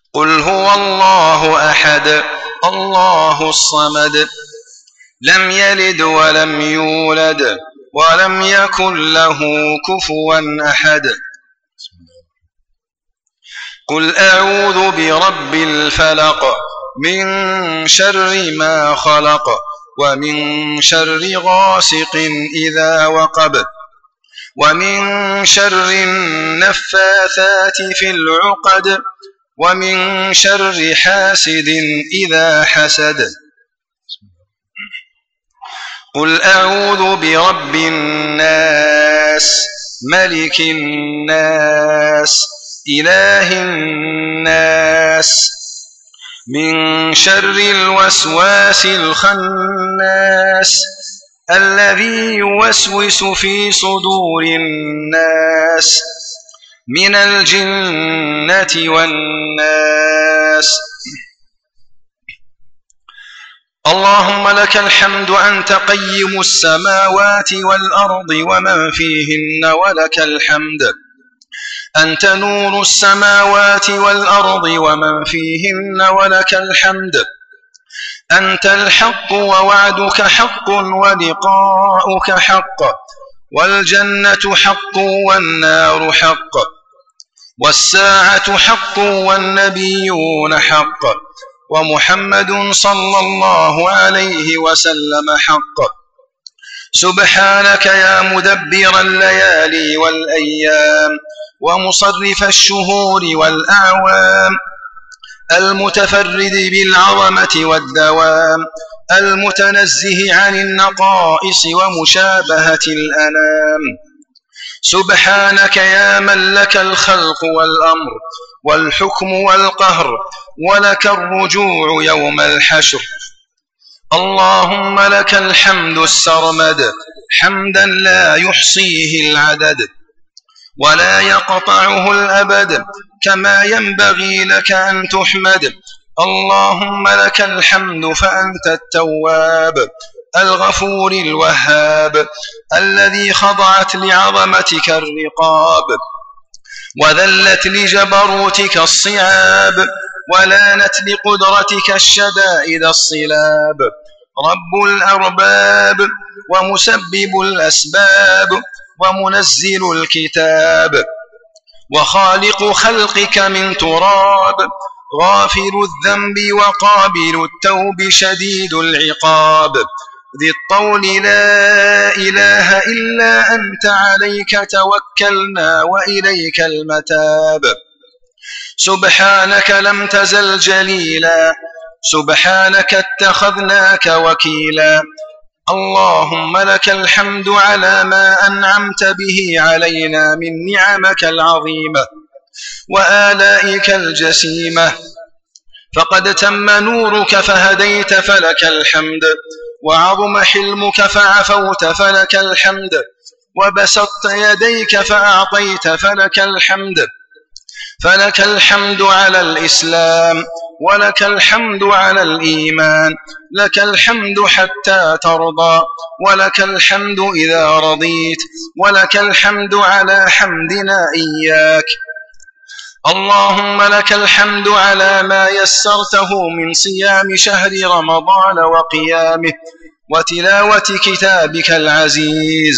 قل هو الله أحد الله الصمد لم يلد ولم يولد ولم يكن له كفوا أحد. قل أعوذ برب الفلق من شر ما خلق ومن شر غاسق إذا وقب ومن شر النفاثات في العقد ومن شر حاسد إذا حسد. قل أعوذ برب الناس ملك الناس إله الناس من شر الوسواس الخناس الذي يوسوس في صدور الناس من الجنة والناس. اللهم لك الحمد أنت قيم السماوات والأرض ومن فيهن ولك الحمد أنت نور السماوات والأرض ومن فيهن ولك الحمد أنت الحق ووعدك حق ولقاؤك حق والجنة حق والنار حق والساعة حق والنبيون حق ومحمد صلى الله عليه وسلم حق. سبحانك يا مدبر الليالي والأيام ومصرف الشهور والأعوام المتفرد بالعظمة والدوام المتنزه عن النقائص ومشابهة الأنام. سبحانك يا من لك الخلق والأمر والحكم والقهر ولك الرجوع يوم الحشر. اللهم لك الحمد السرمد حمدا لا يحصيه العدد ولا يقطعه الأبد كما ينبغي لك أن تحمد. اللهم لك الحمد فأنت التواب الغفور الوهاب الذي خضعت لعظمتك الرقاب وذلت لجبروتك الصعاب ولانت لقدرتك الشدائد الصلاب. رب الأرباب ومسبب الأسباب ومنزل الكتاب وخالق خلقك من تراب غافر الذنب وقابل التوب شديد العقاب ذي الطول لا إله إلا أنت عليك توكلنا وإليك المتاب. سبحانك لم تزل جليلا سبحانك اتخذناك وكيلا. اللهم لك الحمد على ما أنعمت به علينا من نعمك العظيمة وآلائك الجسيمة. فقد تم نورك فهديت فلك الحمد وعظم حلمك فعفوت فلك الحمد وبسطت يديك فأعطيت فلك الحمد. فلك الحمد على الإسلام ولك الحمد على الإيمان لك الحمد حتى ترضى ولك الحمد إذا رضيت ولك الحمد على حمدنا إياك. اللهم لك الحمد على ما يسرته من صيام شهر رمضان وقيامه وتلاوة كتابك العزيز.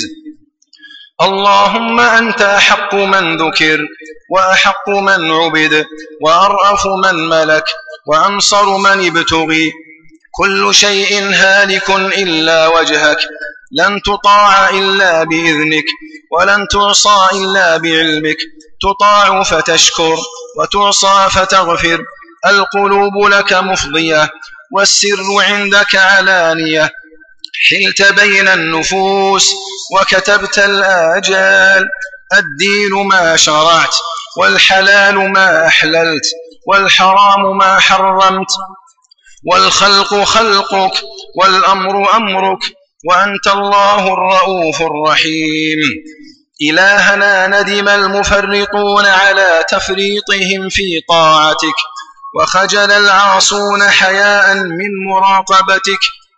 اللهم أنت أحق من ذكر وأحق من عبد وأرأف من ملك وأنصر من ابتغي. كل شيء هالك إلا وجهك لن تطاع إلا بإذنك ولن تعصى إلا بعلمك. تطاع فتشكر وتعصى فتغفر. القلوب لك مفضية والسر عندك علانية. حلت بين النفوس وكتبت الآجال. الدين ما شرعت والحلال ما أحللت والحرام ما حرمت والخلق خلقك والأمر أمرك وأنت الله الرؤوف الرحيم. إلهنا ندم المفرطون على تفريطهم في طاعتك وخجل العاصون حياء من مراقبتك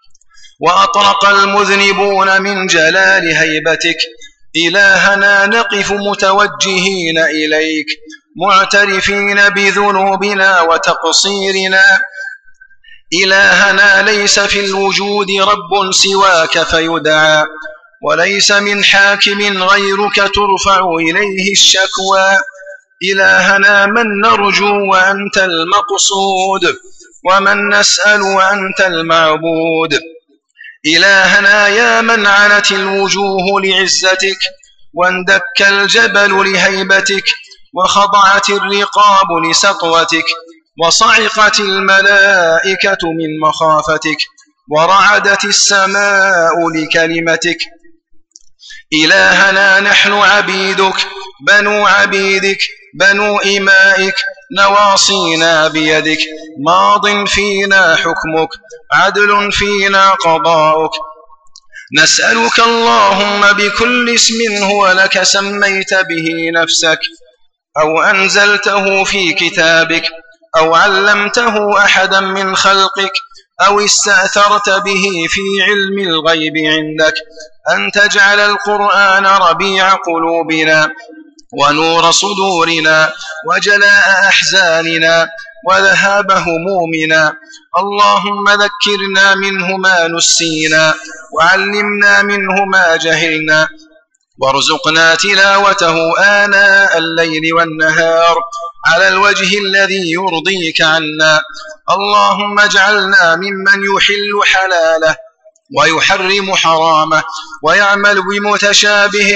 وأطرق المذنبون من جلال هيبتك. إلهنا نقف متوجهين إليك معترفين بذنوبنا وتقصيرنا. إلهنا ليس في الوجود رب سواك فيدعى، وليس من حاكم غيرك ترفع إليه الشكوى. إلهنا من نرجو وأنت المقصود، ومن نسأل وأنت المعبود. إلهنا يا من عنت الوجوه لعزتك، واندك الجبل لهيبتك، وخضعت الرقاب لسطوتك، وصعقت الملائكة من مخافتك، ورعدت السماء لكلمتك. إلهنا نحن عبيدك، بنو عبيدك، بنو إمائك، نواصينا بيدك، ماض فينا حكمك، عدل فينا قضاؤك. نسألك اللهم بكل اسم هو لك سميت به نفسك، أو أنزلته في كتابك، أو علمته أحدا من خلقك، أو استأثرت به في علم الغيب عندك، أن تجعل القرآن ربيع قلوبنا، ونور صدورنا، وجلاء أحزاننا، وذهاب همومنا. اللهم ذكرنا منه ما نسينا، وعلمنا منه ما جهلنا، وارزقنا تلاوته آناء الليل والنهار على الوجه الذي يرضيك عنا. اللهم اجعلنا ممن يحل حلاله ويحرم حرامه، ويعمل بمتشابهه،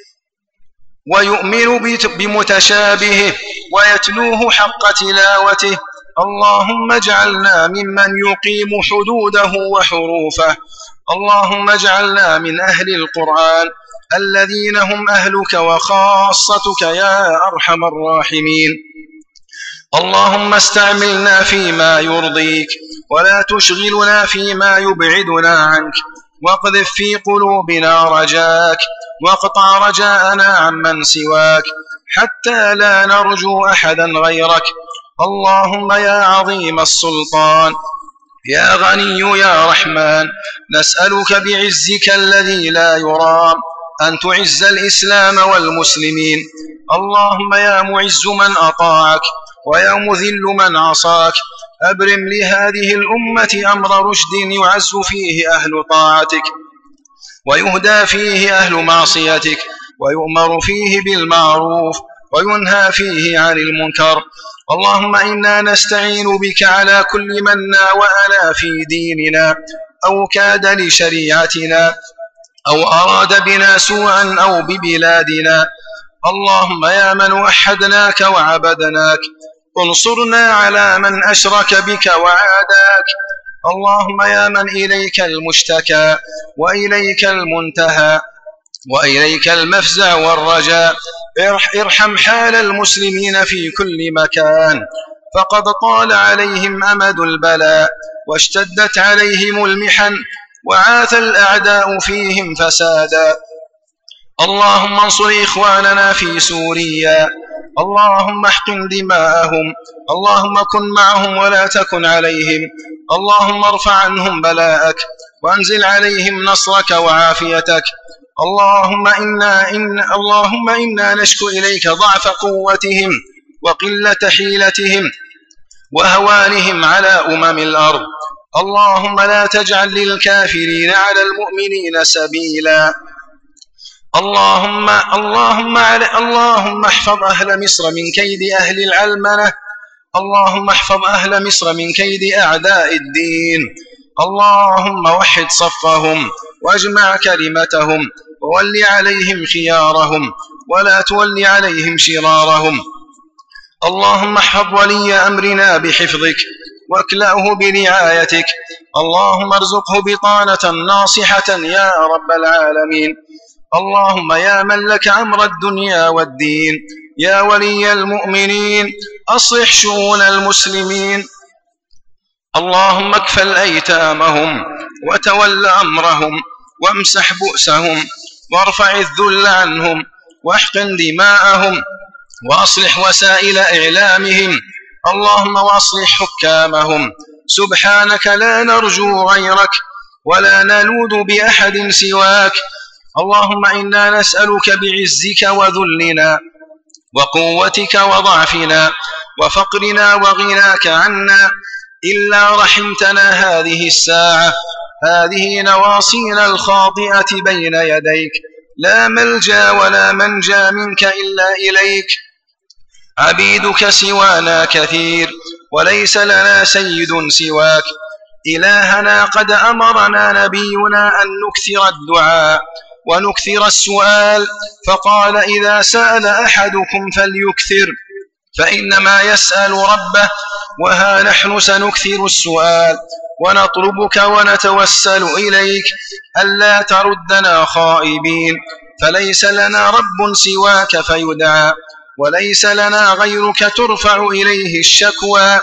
ويؤمن بمتشابهه، ويتلوه حق تلاوته. اللهم اجعلنا ممن يقيم حدوده وحروفه. اللهم اجعلنا من أهل القرآن الذين هم أهلك وخاصتك يا أرحم الراحمين. اللهم استعملنا فيما يرضيك، ولا تشغلنا فيما يبعدنا عنك، واقذف في قلوبنا رجاك، واقطع رجاءنا عمن سواك، حتى لا نرجو أحدا غيرك. اللهم يا عظيم السلطان، يا غني يا رحمن، نسألك بعزك الذي لا يرام أن تعز الإسلام والمسلمين. اللهم يا معز من أطاعك، ويا مذل من عصاك، أبرم لهذه الأمة أمر رشد يعز فيه أهل طاعتك، ويهدى فيه أهل معصيتك، ويؤمر فيه بالمعروف، وينهى فيه عن المنكر. اللهم إنا نستعين بك على كل من ناوأنا في ديننا، أو كاد لشريعتنا، أو أراد بنا سوءا أو ببلادنا. اللهم يا من وحدناك وعبدناك، انصرنا على من أشرك بك وعاداك. اللهم يا من إليك المشتكى، وإليك المنتهى، وإليك المفزع والرجاء، ارحم حال المسلمين في كل مكان، فقد طال عليهم أمد البلاء، واشتدت عليهم المحن، وعاث الأعداء فيهم فسادا. اللهم انصر إخواننا في سوريا، اللهم احقن دماءهم، اللهم كن معهم ولا تكن عليهم، اللهم ارفع عنهم بلاءك، وانزل عليهم نصرك وعافيتك. اللهم إنا نشكو إليك ضعف قوتهم، وقلة حيلتهم، وهوانهم على أمم الأرض. اللهم لا تجعل للكافرين على المؤمنين سبيلا. اللهم احفظ أهل مصر من كيد أهل العلمنة، اللهم احفظ أهل مصر من كيد أعداء الدين. اللهم وحد صفهم، واجمع كلمتهم، وول عليهم خيارهم، ولا تول عليهم شرارهم. اللهم احفظ ولي أمرنا بحفظك، واكلأه برعايتك. اللهم ارزقه بطانة ناصحة يا رب العالمين. اللهم يا من لك أمر الدنيا والدين، يا ولي المؤمنين، أصلح شؤون المسلمين. اللهم اكفل أيتامهم، وتول أمرهم، وامسح بؤسهم، وارفع الذل عنهم، واحقن دماءهم، وأصلح وسائل إعلامهم. اللهم واصلح حكامهم. سبحانك لا نرجو غيرك، ولا نلوذ بأحد سواك. اللهم إنا نسألك بعزك وذلنا، وقوتك وضعفنا وفقرنا وغناك عنا، إلا رحمتنا هذه الساعة. هذه نواصينا الخاطئة بين يديك، لا ملجأ ولا منجا منك إلا إليك. عبيدك سوانا كثير، وليس لنا سيد سواك. إلهنا قد أمرنا نبينا أن نكثر الدعاء ونكثر السؤال، فقال: إذا سأل أحدكم فليكثر، فإنما يسأل ربه. وها نحن سنكثر السؤال ونطلبك ونتوسل إليك ألا تردنا خائبين، فليس لنا رب سواك فيدعى، وليس لنا غيرك ترفع إليه الشكوى.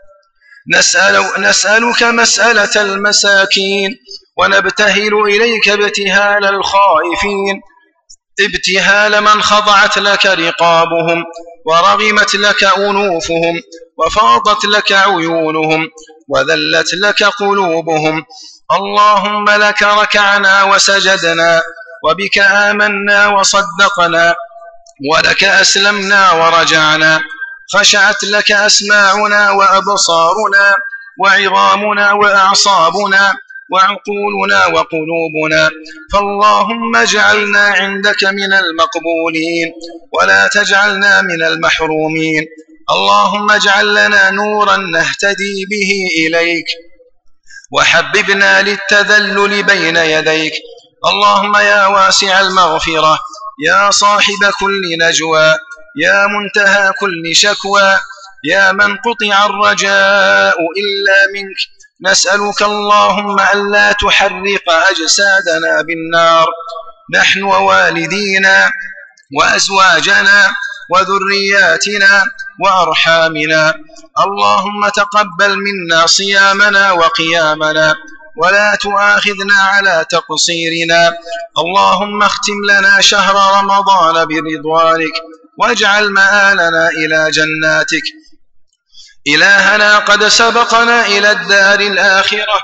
نسألك مسألة المساكين، ونبتهل إليك ابتهال الخائفين، ابتهال من خضعت لك رقابهم، ورغمت لك أنوفهم، وفاضت لك عيونهم، وذلت لك قلوبهم. اللهم لك ركعنا وسجدنا، وبك آمنا وصدقنا، ولك أسلمنا ورجعنا. خشعت لك أسماعنا وأبصارنا وعظامنا وأعصابنا وعقولنا وقلوبنا، فاللهم اجعلنا عندك من المقبولين، ولا تجعلنا من المحرومين. اللهم اجعل لنا نورا نهتدي به إليك، وحببنا للتذلل بين يديك. اللهم يا واسع المغفرة، يا صاحب كل نجوى، يا منتهى كل شكوى، يا من قطع الرجاء إلا منك، نسألك اللهم ألا تحرق أجسادنا بالنار، نحن ووالدينا وأزواجنا وذرياتنا وأرحامنا. اللهم تقبل منا صيامنا وقيامنا، ولا تؤاخذنا على تقصيرنا. اللهم اختم لنا شهر رمضان برضوانك، واجعل مآلنا إلى جناتك. إلهنا قد سبقنا إلى الدار الآخرة،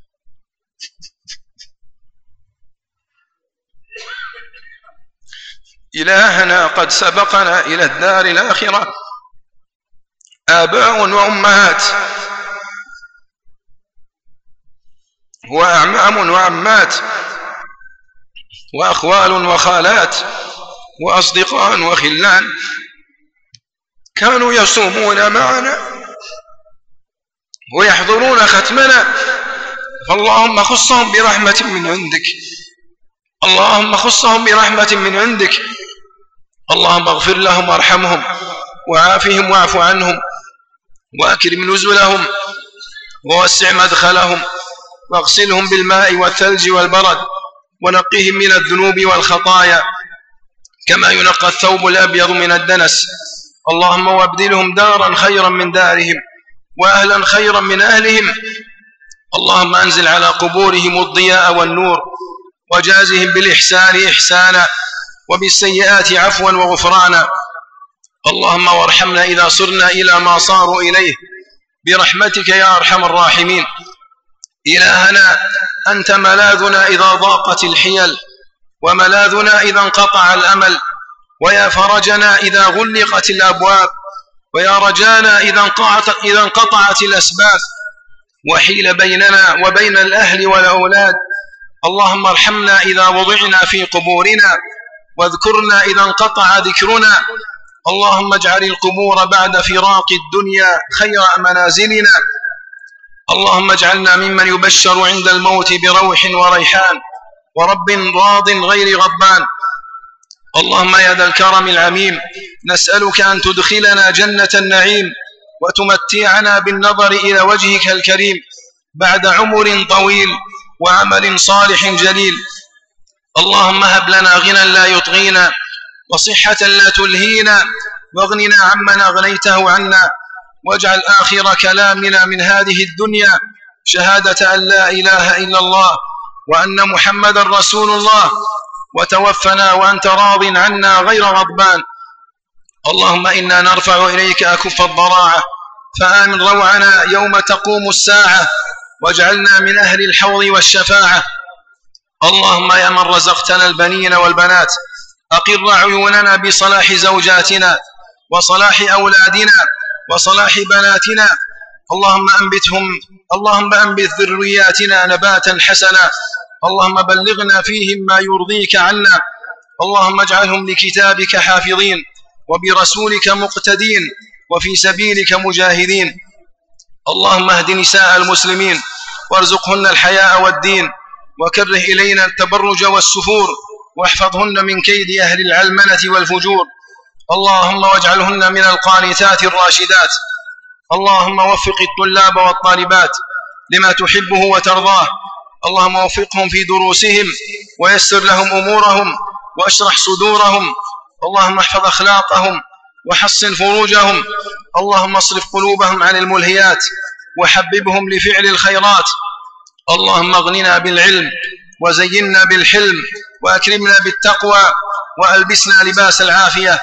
إلهنا قد سبقنا إلى الدار الآخرة آباء وأمهات وأعمام وعمات وأخوال وخالات وأصدقاء وخلان كانوا يصومون معنا ويحضرون ختمنا، فاللهم خصهم برحمة من عندك، اللهم خصهم برحمة من عندك. اللهم اغفر لهم وارحمهم وعافهم واعف عنهم، وأكرم نزلهم ووسع مدخلهم، واغسلهم بالماء والثلج والبرد، ونقهم من الذنوب والخطايا كما ينقى الثوب الأبيض من الدنس. اللهم وابدلهم دارا خيرا من دارهم، وأهلا خيرا من أهلهم. اللهم أنزل على قبورهم الضياء والنور، وجازهم بالإحسان إحسانا، وبالسيئات عفوا وغفرانا. اللهم وارحمنا إذا صرنا إلى ما صاروا إليه برحمتك يا أرحم الراحمين. إلهنا أنت ملاذنا إذا ضاقت الحيل، وملاذنا إذا انقطع الأمل، ويا فرجنا إذا غلقت الأبواب، ويا رجانا إذا انقطعت الأسباب، وحيل بيننا وبين الأهل والأولاد. اللهم ارحمنا إذا وضعنا في قبورنا، واذكرنا إذا انقطع ذكرنا. اللهم اجعل القبور بعد فراق الدنيا خير منازلنا. اللهم اجعلنا ممن يبشر عند الموت بروح وريحان ورب راض غير غضبان. اللهم يا ذا الكرم العميم، نسألك أن تدخلنا جنة النعيم، وتمتعنا بالنظر إلى وجهك الكريم بعد عمر طويل وعمل صالح جليل. اللهم هب لنا غنى لا يطغينا، وصحة لا تلهينا، واغننا عمن أغنيته عنا، واجعل آخر كلامنا من هذه الدنيا شهادة أن لا إله إلا الله وأن محمد رسول الله، وتوفنا وأنت راض عنا غير غضبان. اللهم إنا نرفع إليك أكف الضراعة، فآمن روعنا يوم تقوم الساعة، واجعلنا من أهل الحوض والشفاعة. اللهم يا من رزقتنا البنين والبنات، أقر عيوننا بصلاح زوجاتنا، وصلاح أولادنا وصلاح بناتنا. اللهم أنبت ذرياتنا نباتا حسنا. اللهم بلغنا فيهم ما يرضيك عنا. اللهم اجعلهم لكتابك حافظين وبرسولك مقتدين وفي سبيلك مجاهدين. اللهم اهد نساء المسلمين وارزقهن الحياء والدين، وكره إلينا التبرج والسفور، واحفظهن من كيد أهل العلمنة والفجور. اللهم واجعلهن من القانتات الراشدات. اللهم وفق الطلاب والطالبات لما تحبه وترضاه. اللهم وفقهم في دروسهم ويسر لهم أمورهم واشرح صدورهم. اللهم احفظ أخلاقهم وحصن فروجهم. اللهم اصرف قلوبهم عن الملهيات وحببهم لفعل الخيرات. اللهم اغننا بالعلم وزينا بالحلم وأكرمنا بالتقوى وألبسنا لباس العافية.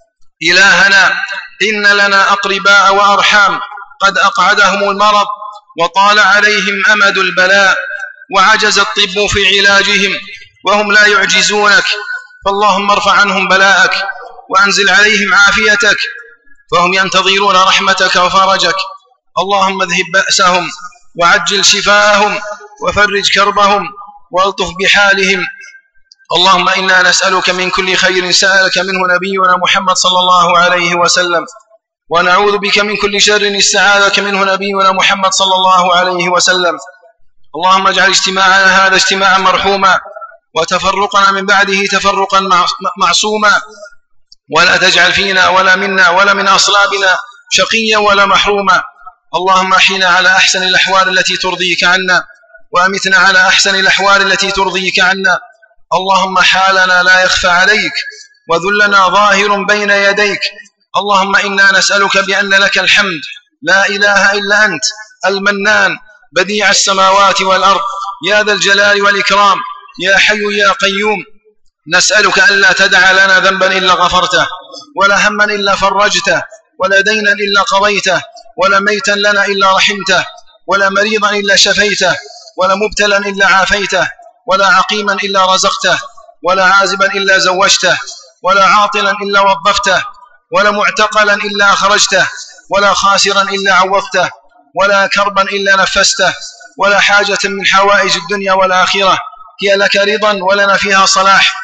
إلهنا إن لنا أقرباء وأرحام قد أقعدهم المرض وطال عليهم أمد البلاء وعجز الطب في علاجهم وهم لا يعجزونك، فاللهم ارفع عنهم بلاءك وأنزل عليهم عافيتك، فهم ينتظرون رحمتك وفرجك. اللهم اذهب بأسهم وعجل شفاءهم وفرج كربهم والطف بحالهم. اللهم إنا نسألك من كل خير سألك منه نبينا محمد صلى الله عليه وسلم، ونعوذ بك من كل شر استعاذك منه نبينا محمد صلى الله عليه وسلم. اللهم اجعل اجتماعنا هذا اجتماعا مرحوما، وتفرقنا من بعده تفرقا معصوما، ولا تجعل فينا ولا منا ولا من أصلابنا شقيا ولا محروما. اللهم احينا على أحسن الأحوال التي ترضيك عنا، وأمتنا على أحسن الأحوال التي ترضيك عنا. اللهم حالنا لا يخفى عليك، وذلنا ظاهر بين يديك. اللهم إنا نسألك بأن لك الحمد لا إله إلا أنت المنان بديع السماوات والأرض يا ذا الجلال والإكرام يا حي يا قيوم. نسألك ألا تدع لنا ذنبا إلا غفرته، ولا هما إلا فرجته، ولا دينا إلا قضيته، ولا ميتا لنا إلا رحمته، ولا مريضا إلا شفيته، ولا مبتلا إلا عافيته، ولا عقيما إلا رزقته، ولا عازبا إلا زوجته، ولا عاطلا إلا وظفته، ولا معتقلا إلا أخرجته، ولا خاسرا إلا عوضته، ولا كربا إلا نفسته، ولا حاجة من حوائج الدنيا والآخرة هي لك رضا ولنا فيها صلاح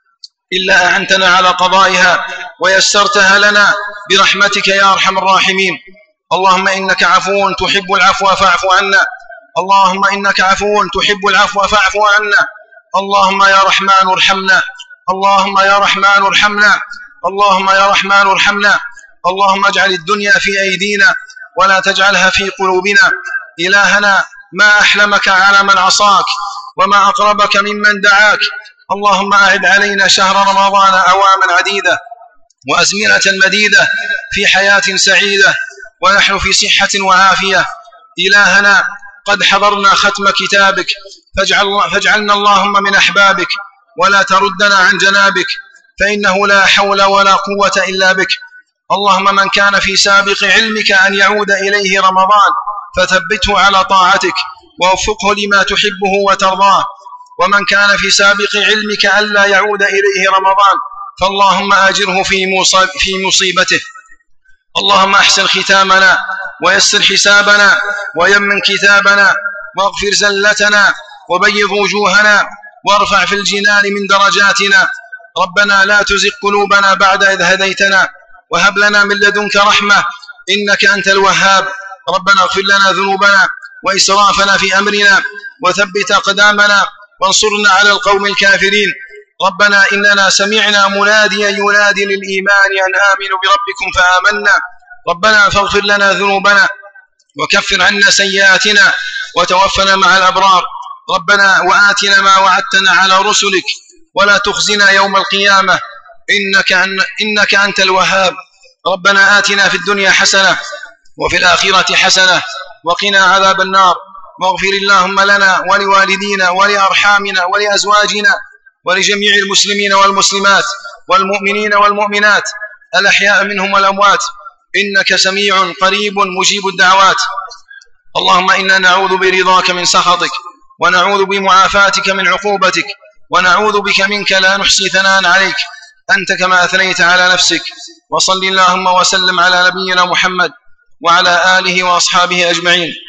إلا أعنتنا على قضائها ويسرتها لنا برحمتك يا أرحم الراحمين. اللهم إنك عفو تحب العفو فاعف عنا. اللهم إنك عفو تحب العفو فاعف عنا. اللهم يا رحمن ارحمنا. اللهم يا رحمن ارحمنا. اللهم يا رحمن ارحمنا. اللهم اجعل الدنيا في أيدينا ولا تجعلها في قلوبنا. إلهنا ما أحلمك على من عصاك وما أقربك ممن دعاك. اللهم أعد علينا شهر رمضان أعواما عديدة وأزمنة مديدة في حياة سعيدة ونحن في صحة وعافية. إلهنا قد حضرنا ختم كتابك فاجعلنا اللهم من أحبابك ولا تردنا عن جنابك، فإنه لا حول ولا قوة إلا بك. اللهم من كان في سابق علمك أن يعود إليه رمضان فثبته على طاعتك ووفقه لما تحبه وترضاه، ومن كان في سابق علمك ألا يعود إليه رمضان فاللهم آجره في مصيبته. اللهم أحسن ختامنا ويسر حسابنا ويمن كتابنا واغفر زلتنا وبيض وجوهنا وارفع في الجنان من درجاتنا. ربنا لا تزغ قلوبنا بعد إذ هديتنا وهب لنا من لدنك رحمة إنك أنت الوهاب. ربنا اغفر لنا ذنوبنا وإسرافنا في أمرنا وثبت أقدامنا وانصرنا على القوم الكافرين. ربنا إننا سمعنا مناديا ينادي للإيمان أن آمنوا بربكم فآمنا. ربنا فاغفر لنا ذنوبنا وكفر عنا سيئاتنا وتوفنا مع الأبرار. ربنا وآتنا ما وعدتنا على رسلك ولا تخزنا يوم القيامة إنك أنت الوهاب. ربنا آتنا في الدنيا حسنة وفي الآخرة حسنة وقنا عذاب النار. واغفر اللهم لنا ولوالدينا ولأرحامنا ولأزواجنا ولجميع المسلمين والمسلمات والمؤمنين والمؤمنات الأحياء منهم والأموات إنك سميع قريب مجيب الدعوات. اللهم إنا نعوذ برضاك من سخطك ونعوذ بمعافاتك من ونعوذ بك منك لا نحصي ثناء عليك أنت كما أثنيت على نفسك. وصل اللهم وسلم على نبينا محمد وعلى آله وأصحابه أجمعين.